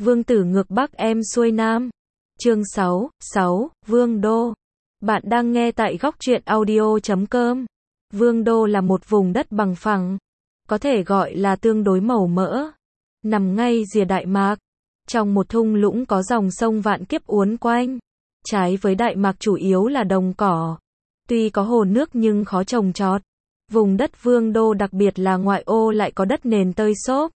Vương tử ngược Bắc em xuôi Nam. Chương 6, Vương đô. Bạn đang nghe tại góc truyện audio.com. Vương đô là một vùng đất bằng phẳng, có thể gọi là tương đối màu mỡ, nằm ngay rìa Đại Mạc, trong một thung lũng có dòng sông vạn kiếp uốn quanh. Trái với Đại Mạc chủ yếu là đồng cỏ, tuy có hồ nước nhưng khó trồng trọt. Vùng đất Vương đô đặc biệt là ngoại ô lại có đất nền tơi xốp,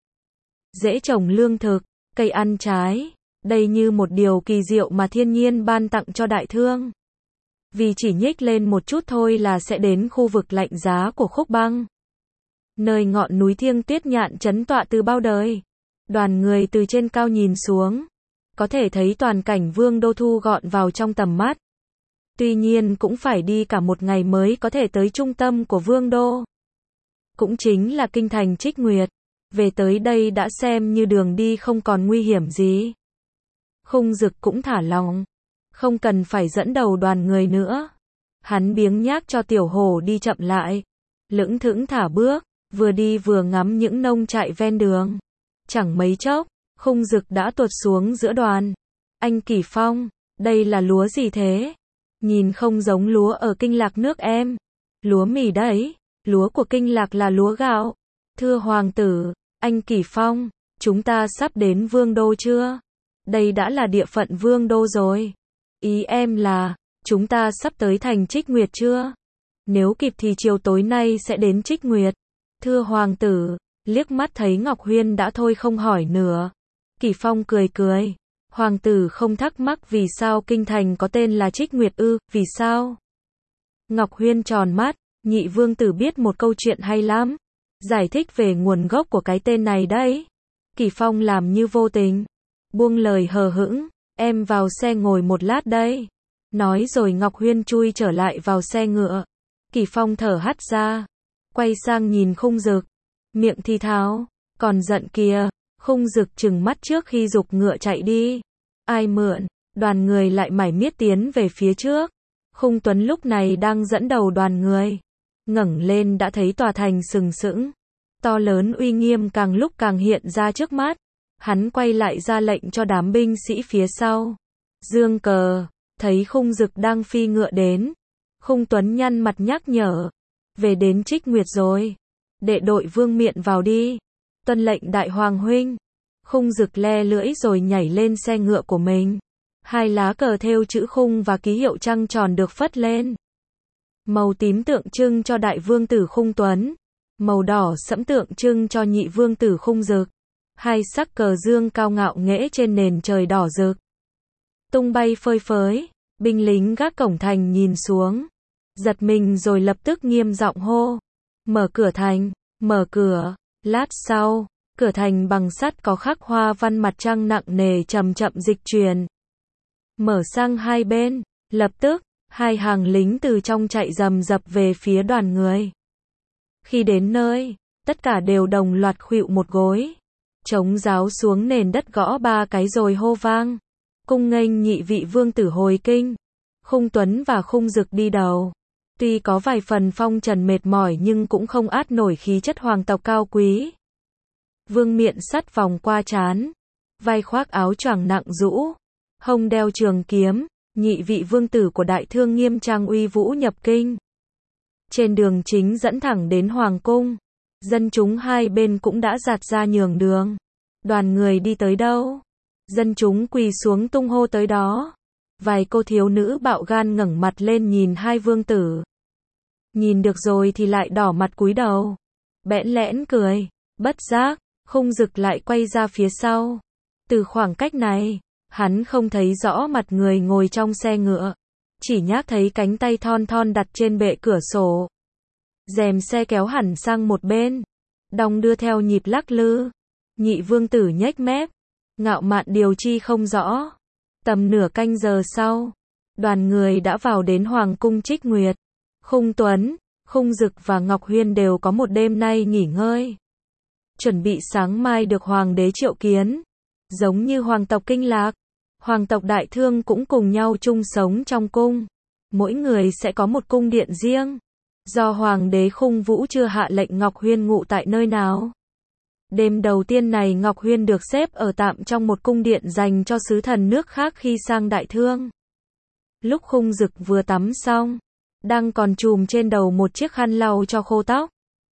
dễ trồng lương thực, cây ăn trái. Đây như một điều kỳ diệu mà thiên nhiên ban tặng cho đại thương. Vì chỉ nhích lên một chút thôi là sẽ đến khu vực lạnh giá của Khúc Băng, nơi ngọn núi Thiêng Tuyết Nhạn trấn tọa từ bao đời. Đoàn người từ trên cao nhìn xuống, có thể thấy toàn cảnh Vương đô thu gọn vào trong tầm mắt. Tuy nhiên cũng phải đi cả một ngày mới có thể tới trung tâm của Vương đô, cũng chính là kinh thành Trích Nguyệt. Về tới đây đã xem như đường đi không còn nguy hiểm gì. Khung Dực cũng thả lòng, không cần phải dẫn đầu đoàn người nữa. Hắn biếng nhác cho Tiểu Hổ đi chậm lại, lững thững thả bước, vừa đi vừa ngắm những nông trại ven đường. Chẳng mấy chốc, Khung Dực đã tuột xuống giữa đoàn. Anh Kỷ Phong, đây là lúa gì thế? Nhìn không giống lúa ở Kinh Lạc nước em. Lúa mì đấy, lúa của Kinh Lạc là lúa gạo. Thưa hoàng tử, anh Kỷ Phong, chúng ta sắp đến Vương đô chưa? Đây đã là địa phận Vương đô rồi. Ý em là, chúng ta sắp tới thành Trích Nguyệt chưa? Nếu kịp thì chiều tối nay sẽ đến Trích Nguyệt. Thưa hoàng tử, liếc mắt thấy Ngọc Huyên đã thôi không hỏi nữa. Kỷ Phong cười cười. Hoàng tử không thắc mắc vì sao kinh thành có tên là Trích Nguyệt ư, vì sao? Ngọc Huyên tròn mắt, nhị vương tử biết một câu chuyện hay lắm. Giải thích về nguồn gốc của cái tên này đấy. Kỷ Phong làm như vô tình, buông lời hờ hững, em vào xe ngồi một lát đây. Nói rồi Ngọc Huyên chui trở lại vào xe ngựa. Kỷ Phong thở hắt ra, quay sang nhìn Khung Dực, miệng thì thào, còn giận kìa. Khung Dực trừng mắt trước khi giục ngựa chạy đi. Ai mượn? Đoàn người lại mải miết tiến về phía trước. Khung Tuấn lúc này đang dẫn đầu đoàn người, ngẩng lên đã thấy tòa thành sừng sững, to lớn uy nghiêm càng lúc càng hiện ra trước mắt. Hắn quay lại ra lệnh cho đám binh sĩ phía sau. Dương cờ, thấy Khung Dực đang phi ngựa đến. Khung Tuấn nhăn mặt nhắc nhở. Về đến Trích Nguyệt rồi. Đệ đội Vương Miện vào đi. Tuân lệnh đại hoàng huynh. Khung Dực le lưỡi rồi nhảy lên xe ngựa của mình. Hai lá cờ thêu chữ Khung và ký hiệu trăng tròn được phất lên. Màu tím tượng trưng cho đại vương tử Khung Tuấn, màu đỏ sẫm tượng trưng cho nhị vương tử Khung Dực. Hai sắc cờ dương cao ngạo nghễ trên nền trời đỏ rực, tung bay phơi phới. Binh lính gác cổng thành nhìn xuống, giật mình rồi lập tức nghiêm giọng hô: mở cửa thành, mở cửa. Lát sau, cửa thành bằng sắt có khắc hoa văn mặt trăng nặng nề chậm chậm dịch chuyển, mở sang hai bên. Lập tức, hai hàng lính từ trong chạy rầm rập về phía đoàn người. Khi đến nơi, tất cả đều đồng loạt khuỵu một gối, chống giáo xuống nền đất gõ ba cái rồi hô vang: cung nghênh nhị vị vương tử hồi kinh. Khung Tuấn và Khung Dực đi đầu. Tuy có vài phần phong trần mệt mỏi nhưng cũng không át nổi khí chất hoàng tộc cao quý. Vương Miện sắt vòng qua trán, vai khoác áo choàng nặng rũ, hông đeo trường kiếm. Nhị vị vương tử của đại thương nghiêm trang uy vũ nhập kinh. Trên đường chính dẫn thẳng đến hoàng cung, dân chúng hai bên cũng đã giạt ra nhường đường. Đoàn người đi tới đâu, dân chúng quỳ xuống tung hô tới đó. Vài cô thiếu nữ bạo gan ngẩng mặt lên nhìn hai vương tử. Nhìn được rồi thì lại đỏ mặt cúi đầu, bẽn lẽn cười. Bất giác, Khung Dực lại quay ra phía sau. Từ khoảng cách này, hắn không thấy rõ mặt người ngồi trong xe ngựa, chỉ nhác thấy cánh tay thon thon đặt trên bệ cửa sổ. Rèm xe kéo hẳn sang một bên, đong đưa theo nhịp lắc lư. Nhị vương tử nhếch mép, ngạo mạn điều chi không rõ. Tầm nửa canh giờ sau, đoàn người đã vào đến hoàng cung Trích Nguyệt. Khung Tuấn, Khung Dực và Ngọc Huyên đều có một đêm nay nghỉ ngơi, chuẩn bị sáng mai được hoàng đế triệu kiến. Giống như hoàng tộc Kinh Lạc, hoàng tộc Đại Thương cũng cùng nhau chung sống trong cung. Mỗi người sẽ có một cung điện riêng. Do hoàng đế Khung Vũ chưa hạ lệnh Ngọc Huyên ngụ tại nơi nào, Đêm đầu tiên này Ngọc Huyên được xếp ở tạm trong một cung điện dành cho sứ thần nước khác khi sang Đại Thương. Lúc Khung Dực vừa tắm xong, đang còn trùm trên đầu một chiếc khăn lau cho khô tóc.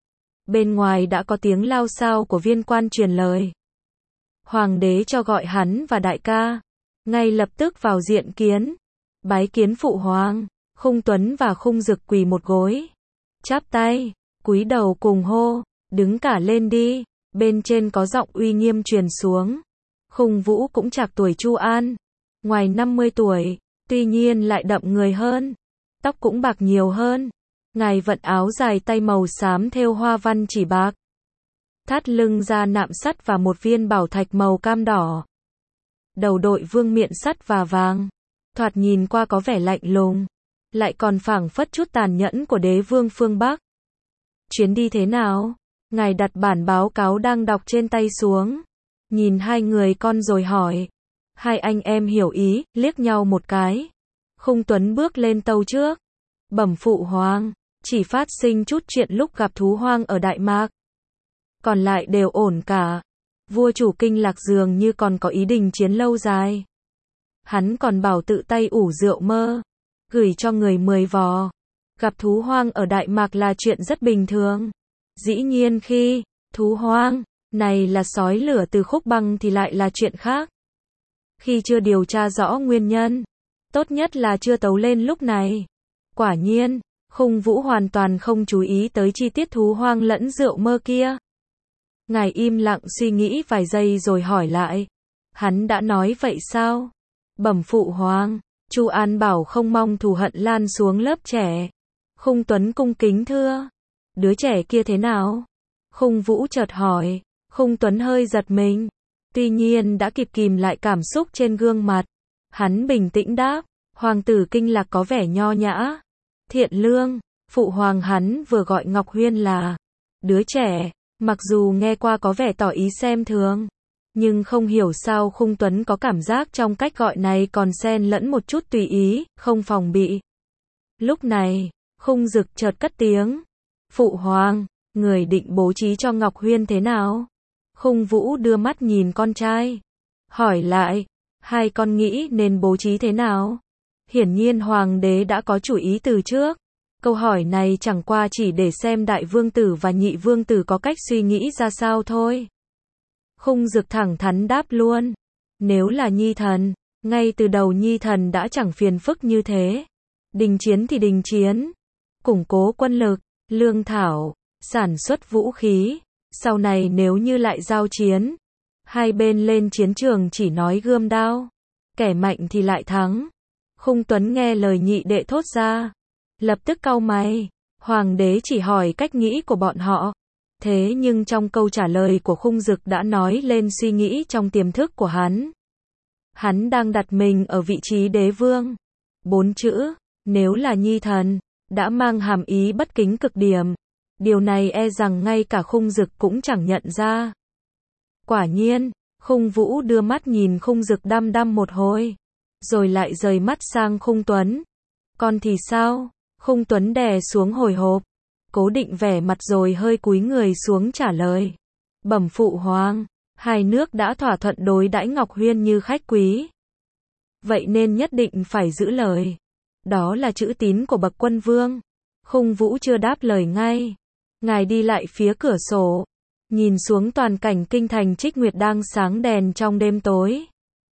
Bên ngoài đã có tiếng lao xao của viên quan truyền lời. Hoàng đế cho gọi hắn và đại ca, ngay lập tức vào diện kiến, bái kiến phụ hoàng. Khung Tuấn và Khung Dực quỳ một gối, chắp tay, cúi đầu cùng hô, đứng cả lên đi. Bên trên có giọng uy nghiêm truyền xuống. Khung Vũ cũng trạc tuổi Chu An, ngoài 50 tuổi, tuy nhiên lại đậm người hơn, tóc cũng bạc nhiều hơn. Ngài vận áo dài tay màu xám thêu hoa văn chỉ bạc, thắt lưng ra nạm sắt và một viên bảo thạch màu cam đỏ. Đầu đội vương miện sắt và vàng, thoạt nhìn qua có vẻ lạnh lùng, lại còn phảng phất chút tàn nhẫn của đế vương phương Bắc. Chuyến đi thế nào? Ngài đặt bản báo cáo đang đọc trên tay xuống, nhìn hai người con rồi hỏi. Hai anh em hiểu ý, liếc nhau một cái. Khung Tuấn bước lên tâu trước. Bẩm phụ hoàng, chỉ phát sinh chút chuyện lúc gặp thú hoang ở Đại Mạc. Còn lại đều ổn cả. Vua chủ Kinh Lạc dường như còn có ý định chiến lâu dài. Hắn còn bảo tự tay ủ rượu mơ, gửi cho người 10 vò. Gặp thú hoang ở Đại Mạc là chuyện rất bình thường. Dĩ nhiên khi thú hoang này là sói lửa từ Khúc Băng thì lại là chuyện khác. Khi chưa điều tra rõ nguyên nhân, tốt nhất là chưa tấu lên lúc này. Quả nhiên, Khung Vũ hoàn toàn không chú ý tới chi tiết thú hoang lẫn rượu mơ kia. Ngài im lặng suy nghĩ vài giây rồi hỏi lại. Hắn đã nói vậy sao? Bẩm phụ hoàng, Chu An bảo không mong thù hận lan xuống lớp trẻ. Khung Tuấn cung kính thưa. Đứa trẻ kia thế nào? Khung Vũ chợt hỏi. Khung Tuấn hơi giật mình, tuy nhiên đã kịp kìm lại cảm xúc trên gương mặt. Hắn bình tĩnh đáp, hoàng tử Kinh Lạc có vẻ nho nhã, thiện lương. Phụ hoàng hắn vừa gọi Ngọc Huyên là đứa trẻ, mặc dù nghe qua có vẻ tỏ ý xem thường, nhưng không hiểu sao Khung Tuấn có cảm giác trong cách gọi này còn xen lẫn một chút tùy ý, không phòng bị. Lúc này, Khung Dực chợt cất tiếng. Phụ hoàng, người định bố trí cho Ngọc Huyên thế nào? Khung Vũ đưa mắt nhìn con trai, hỏi lại, hai con nghĩ nên bố trí thế nào? Hiển nhiên hoàng đế đã có chủ ý từ trước. Câu hỏi này chẳng qua chỉ để xem đại vương tử và nhị vương tử có cách suy nghĩ ra sao thôi. Khung Dực thẳng thắn đáp luôn. Nếu là Nhi thần, ngay từ đầu Nhi thần đã chẳng phiền phức như thế. Đình chiến thì đình chiến, củng cố quân lực, lương thảo, sản xuất vũ khí. Sau này nếu như lại giao chiến, hai bên lên chiến trường chỉ nói gươm đao, kẻ mạnh thì lại thắng. Khung Tuấn nghe lời nhị đệ thốt ra, lập tức cau mày. Hoàng đế chỉ hỏi cách nghĩ của bọn họ, thế nhưng trong câu trả lời của Khung Dực đã nói lên suy nghĩ trong tiềm thức của hắn. Hắn đang đặt mình ở vị trí đế vương. 4 chữ, nếu là Nhi thần, đã mang hàm ý bất kính cực điểm. Điều này e rằng ngay cả Khung Dực cũng chẳng nhận ra. Quả nhiên, Khung Vũ đưa mắt nhìn Khung Dực đăm đăm một hồi, rồi lại rời mắt sang Khung Tuấn. Con thì sao? Khung Tuấn đè xuống hồi hộp, cố định vẻ mặt rồi hơi cúi người xuống trả lời. Bẩm phụ hoàng, hai nước đã thỏa thuận đối đãi Ngọc Huyên như khách quý. Vậy nên nhất định phải giữ lời. Đó là chữ tín của bậc quân vương. Khung Vũ chưa đáp lời ngay. Ngài đi lại phía cửa sổ, nhìn xuống toàn cảnh kinh thành Trích Nguyệt đang sáng đèn trong đêm tối.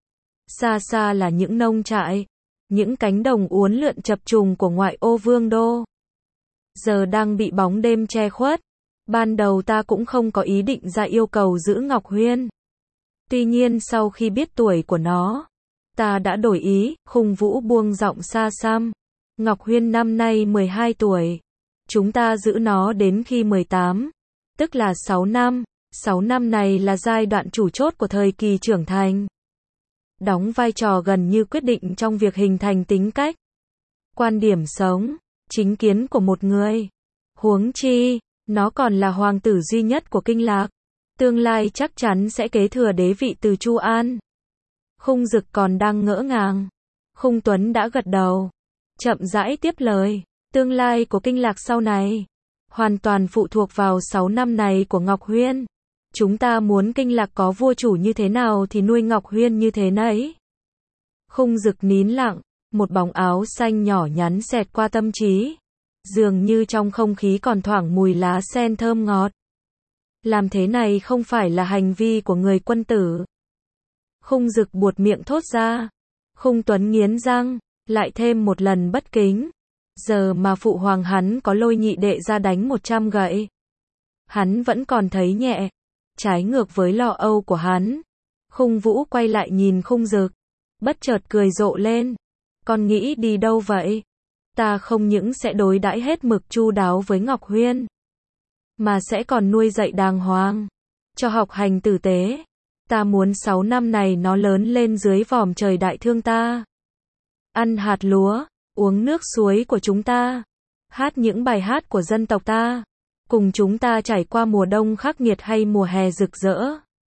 Xa xa là những nông trại, những cánh đồng uốn lượn chập trùng của ngoại ô vương đô. Giờ đang bị bóng đêm che khuất. Ban đầu ta cũng không có ý định ra yêu cầu giữ Ngọc Huyên. Tuy nhiên sau khi biết tuổi của nó, ta đã đổi ý. Khung Vũ buông giọng xa xăm. Ngọc Huyên năm nay 12 tuổi. Chúng ta giữ nó đến khi 18, tức là 6 năm. 6 năm này là giai đoạn chủ chốt của thời kỳ trưởng thành, đóng vai trò gần như quyết định trong việc hình thành tính cách, quan điểm sống, chính kiến của một người. Huống chi, nó còn là hoàng tử duy nhất của Kinh Lạc, tương lai chắc chắn sẽ kế thừa đế vị từ Chu An. Khung Dực còn đang ngỡ ngàng, Khung Tuấn đã gật đầu, chậm rãi tiếp lời. Tương lai của Kinh Lạc sau này hoàn toàn phụ thuộc vào 6 năm này của Ngọc Huyên. Chúng ta muốn Kinh Lạc có vua chủ như thế nào thì nuôi Ngọc Huyên như thế nấy. Khung Dực nín lặng, một bóng áo xanh nhỏ nhắn xẹt qua tâm trí. Dường như trong không khí còn thoảng mùi lá sen thơm ngọt. Làm thế này không phải là hành vi của người quân tử. Khung Dực buột miệng thốt ra. Khung Tuấn nghiến răng, lại thêm một lần bất kính. Giờ mà phụ hoàng hắn có lôi nhị đệ ra đánh 100 gậy. Hắn vẫn còn thấy nhẹ. Trái ngược với lo âu của hắn. Khung Vũ quay lại nhìn Khung Dực. Bất chợt cười rộ lên. Con nghĩ đi đâu vậy? Ta không những sẽ đối đãi hết mực chu đáo với Ngọc Huyên, mà sẽ còn nuôi dạy đàng hoàng, cho học hành tử tế. Ta muốn 6 năm này nó lớn lên dưới vòm trời đại thương ta. Ăn hạt lúa, uống nước suối của chúng ta, hát những bài hát của dân tộc ta, cùng chúng ta trải qua mùa đông khắc nghiệt hay mùa hè rực rỡ.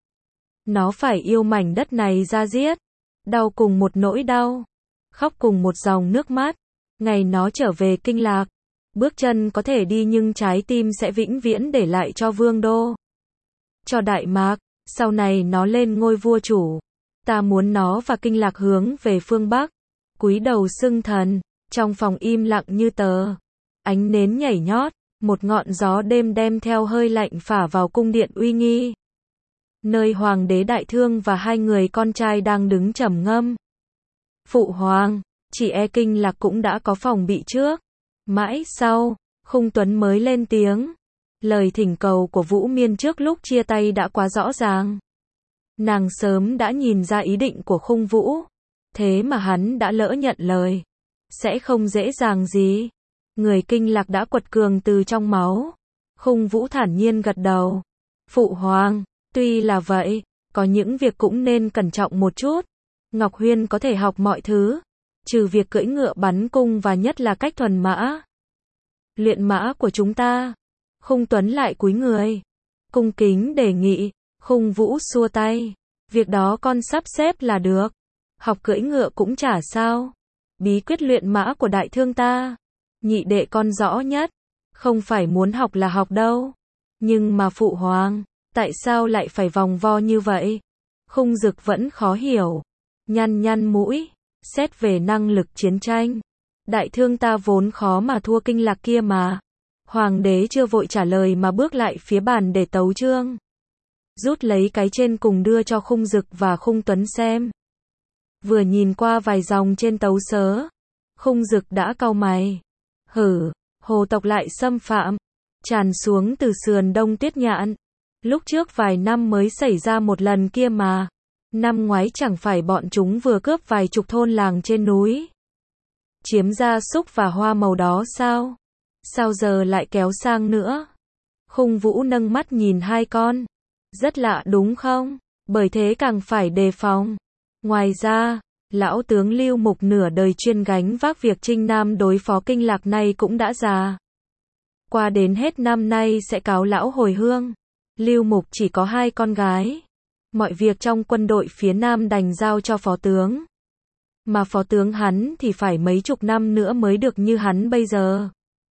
Nó phải yêu mảnh đất này ra diết, đau cùng một nỗi đau, khóc cùng một dòng nước mắt. Ngày nó trở về Kinh Lạc, bước chân có thể đi nhưng trái tim sẽ vĩnh viễn để lại cho Vương Đô, cho Đại Mạc. Sau này nó lên ngôi vua chủ, ta muốn nó và Kinh Lạc hướng về phương Bắc, cúi đầu xưng thần. Trong phòng im lặng như tờ, ánh nến nhảy nhót, một ngọn gió đêm đem theo hơi lạnh phả vào cung điện uy nghi, nơi hoàng đế đại thương và hai người con trai đang đứng trầm ngâm. Phụ hoàng, chỉ e Kinh Lạc cũng đã có phòng bị trước. Mãi sau, Khung Tuấn mới lên tiếng. Lời thỉnh cầu của Vũ Miên trước lúc chia tay đã quá rõ ràng. Nàng sớm đã nhìn ra ý định của Khung Vũ. Thế mà hắn đã lỡ nhận lời. Sẽ không dễ dàng gì. Người Kinh Lạc đã quật cường từ trong máu. Khung Vũ thản nhiên gật đầu. Phụ hoàng, tuy là vậy, có những việc cũng nên cẩn trọng một chút. Ngọc Huyên có thể học mọi thứ, trừ việc cưỡi ngựa bắn cung và nhất là cách thuần mã. Luyện mã của chúng ta. Khung Tuấn lại cúi người, cung kính đề nghị. Khung Vũ xua tay. Việc đó con sắp xếp là được. Học cưỡi ngựa cũng chả sao. Bí quyết luyện mã của đại thương ta, nhị đệ con rõ nhất. Không phải muốn học là học đâu. Nhưng mà phụ hoàng, tại sao lại phải vòng vo như vậy? Khung Dực vẫn khó hiểu. Nhăn nhăn mũi. Xét về năng lực chiến tranh, đại thương ta vốn khó mà thua Kinh Lạc kia mà. Hoàng đế chưa vội trả lời mà bước lại phía bàn để tấu chương. Rút lấy cái trên cùng đưa cho Khung Dực và Khung Tuấn xem. Vừa nhìn qua vài dòng trên tấu sớ, Khung Dực đã cau mày. Hử, hồ tộc lại xâm phạm, tràn xuống từ sườn Đông Tuyết Nhạn. Lúc trước vài năm mới xảy ra một lần kia mà. Năm ngoái chẳng phải bọn chúng vừa cướp vài chục thôn làng trên núi, chiếm gia súc và hoa màu đó sao? Sao giờ lại kéo sang nữa? Khung Vũ nâng mắt nhìn hai con. Rất lạ đúng không? Bởi thế càng phải đề phòng. Ngoài ra, lão tướng Lưu Mục nửa đời chuyên gánh vác việc chinh nam đối phó Kinh Lạc này cũng đã già. Qua đến hết năm nay sẽ cáo lão hồi hương. Lưu Mục chỉ có 2 con gái. Mọi việc trong quân đội phía Nam đành giao cho phó tướng. Mà phó tướng hắn thì phải mấy chục năm nữa mới được như hắn bây giờ.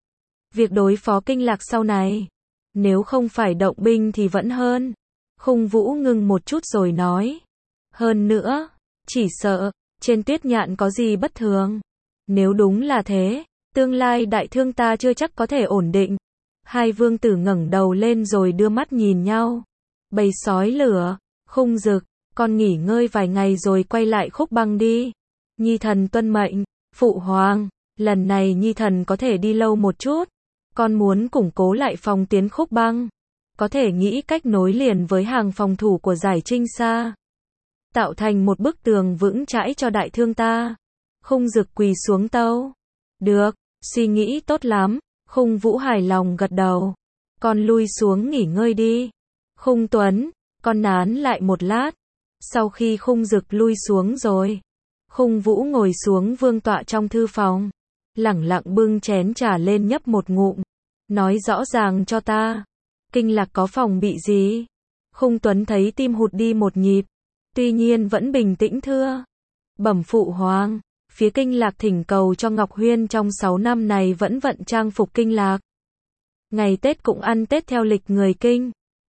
Việc đối phó Kinh Lạc sau này, nếu không phải động binh thì vẫn hơn. Khung Vũ ngừng một chút rồi nói. Hơn nữa, chỉ sợ, trên Tuyết Nhạn có gì bất thường. Nếu đúng là thế, tương lai đại thương ta chưa chắc có thể ổn định. Hai vương tử ngẩng đầu lên rồi đưa mắt nhìn nhau. Bầy sói lửa. Khung Dực, con nghỉ ngơi vài ngày rồi quay lại Khúc Băng đi. Nhi thần tuân mệnh. Phụ hoàng, lần này Nhi thần có thể đi lâu một chút. Con muốn củng cố lại phòng tuyến Khúc Băng. Có thể nghĩ cách nối liền với hàng phòng thủ của Giải Trinh Sa, tạo thành một bức tường vững chãi cho đại thương ta. Khung Dực quỳ xuống tâu. Được, suy nghĩ tốt lắm. Khung Vũ hài lòng gật đầu. Con lui xuống nghỉ ngơi đi. Khung Tuấn, con nán lại một lát. Sau khi Khung Dực lui xuống rồi, Khung Vũ ngồi xuống vương tọa trong thư phòng, lẳng lặng bưng chén trà lên nhấp một ngụm. Nói rõ ràng cho ta, Kinh Lạc có phòng bị gì? Khung Tuấn thấy tim hụt đi một nhịp, tuy nhiên vẫn bình tĩnh thưa. Bẩm phụ hoàng, phía Kinh Lạc thỉnh cầu cho Ngọc Huyên trong 6 năm này vẫn vận trang phục Kinh Lạc. Ngày Tết cũng ăn Tết theo lịch người Kinh.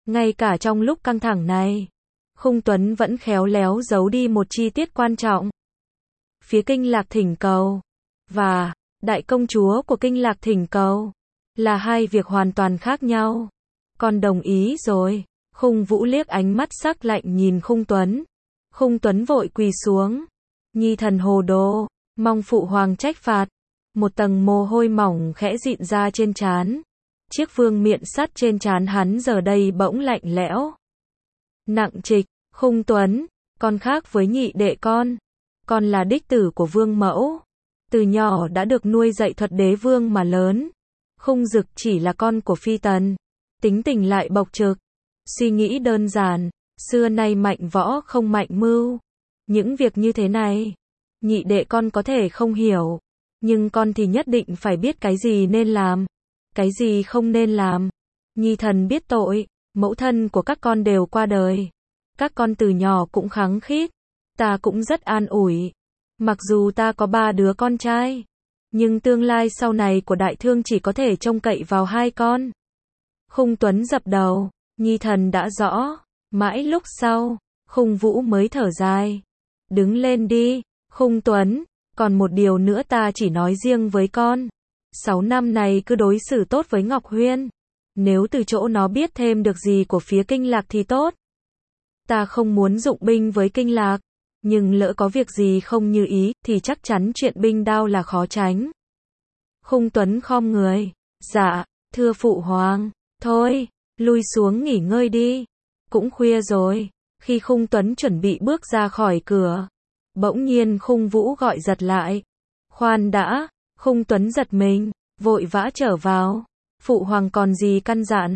Ngay cả trong lúc căng thẳng này, Khung Tuấn vẫn khéo léo giấu đi một chi tiết quan trọng. Phía Kinh Lạc Thỉnh Cầu và Đại công chúa của Kinh Lạc Thỉnh Cầu là hai việc hoàn toàn khác nhau. Con đồng ý rồi. Khung Vũ liếc ánh mắt sắc lạnh nhìn Khung Tuấn. Khung Tuấn vội quỳ xuống. Nhi thần hồ đồ, mong phụ hoàng trách phạt. Một tầng mồ hôi mỏng khẽ dịn ra trên trán. Chiếc vương miện sắt trên trán hắn giờ đây bỗng lạnh lẽo. Nặng trịch, Khung Tuấn, con khác với nhị đệ con là đích tử của vương mẫu. Từ nhỏ đã được nuôi dạy thuật đế vương mà lớn. Khung Dực chỉ là con của phi tần, tính tình lại bộc trực, suy nghĩ đơn giản, xưa nay mạnh võ không mạnh mưu. Những việc như thế này, nhị đệ con có thể không hiểu, nhưng con thì nhất định phải biết cái gì nên làm, cái gì không nên làm. Nhi thần biết tội, mẫu thân của các con đều qua đời. Các con từ nhỏ cũng khắng khít, ta cũng rất an ủi. Mặc dù ta có 3 đứa con trai, nhưng tương lai sau này của đại thương chỉ có thể trông cậy vào 2 con. Khung Tuấn dập đầu, Nhi thần đã rõ. Mãi lúc sau, Khung Vũ mới thở dài. Đứng lên đi, Khung Tuấn, còn một điều nữa ta chỉ nói riêng với con. 6 năm này cứ đối xử tốt với Ngọc Huyên. Nếu từ chỗ nó biết thêm được gì của phía Kinh Lạc thì tốt. Ta không muốn dụng binh với Kinh Lạc, nhưng lỡ có việc gì không như ý thì chắc chắn chuyện binh đao là khó tránh. Khung Tuấn khom người. Dạ, thưa phụ hoàng. Thôi, lui xuống nghỉ ngơi đi. Cũng khuya rồi. Khi Khung Tuấn chuẩn bị bước ra khỏi cửa, bỗng nhiên Khung Vũ gọi giật lại. Khoan đã. Khung Tuấn giật mình, vội vã trở vào. Phụ hoàng còn gì căn dặn?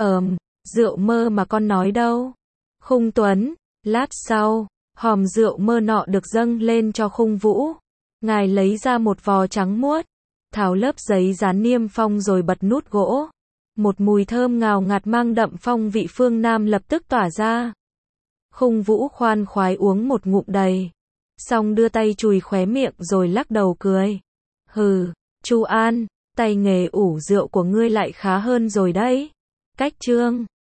Rượu mơ mà con nói đâu? Khung Tuấn. Lát sau, hòm rượu mơ nọ được dâng lên cho Khung Vũ. Ngài lấy ra một vò trắng muốt, tháo lớp giấy dán niêm phong rồi bật nút gỗ. Một mùi thơm ngào ngạt mang đậm phong vị phương Nam lập tức tỏa ra. Khung Vũ khoan khoái uống một ngụm đầy, xong đưa tay chùi khóe miệng rồi lắc đầu cười. Hừ, Chu An, tay nghề ủ rượu của ngươi lại khá hơn rồi đấy. Cách chương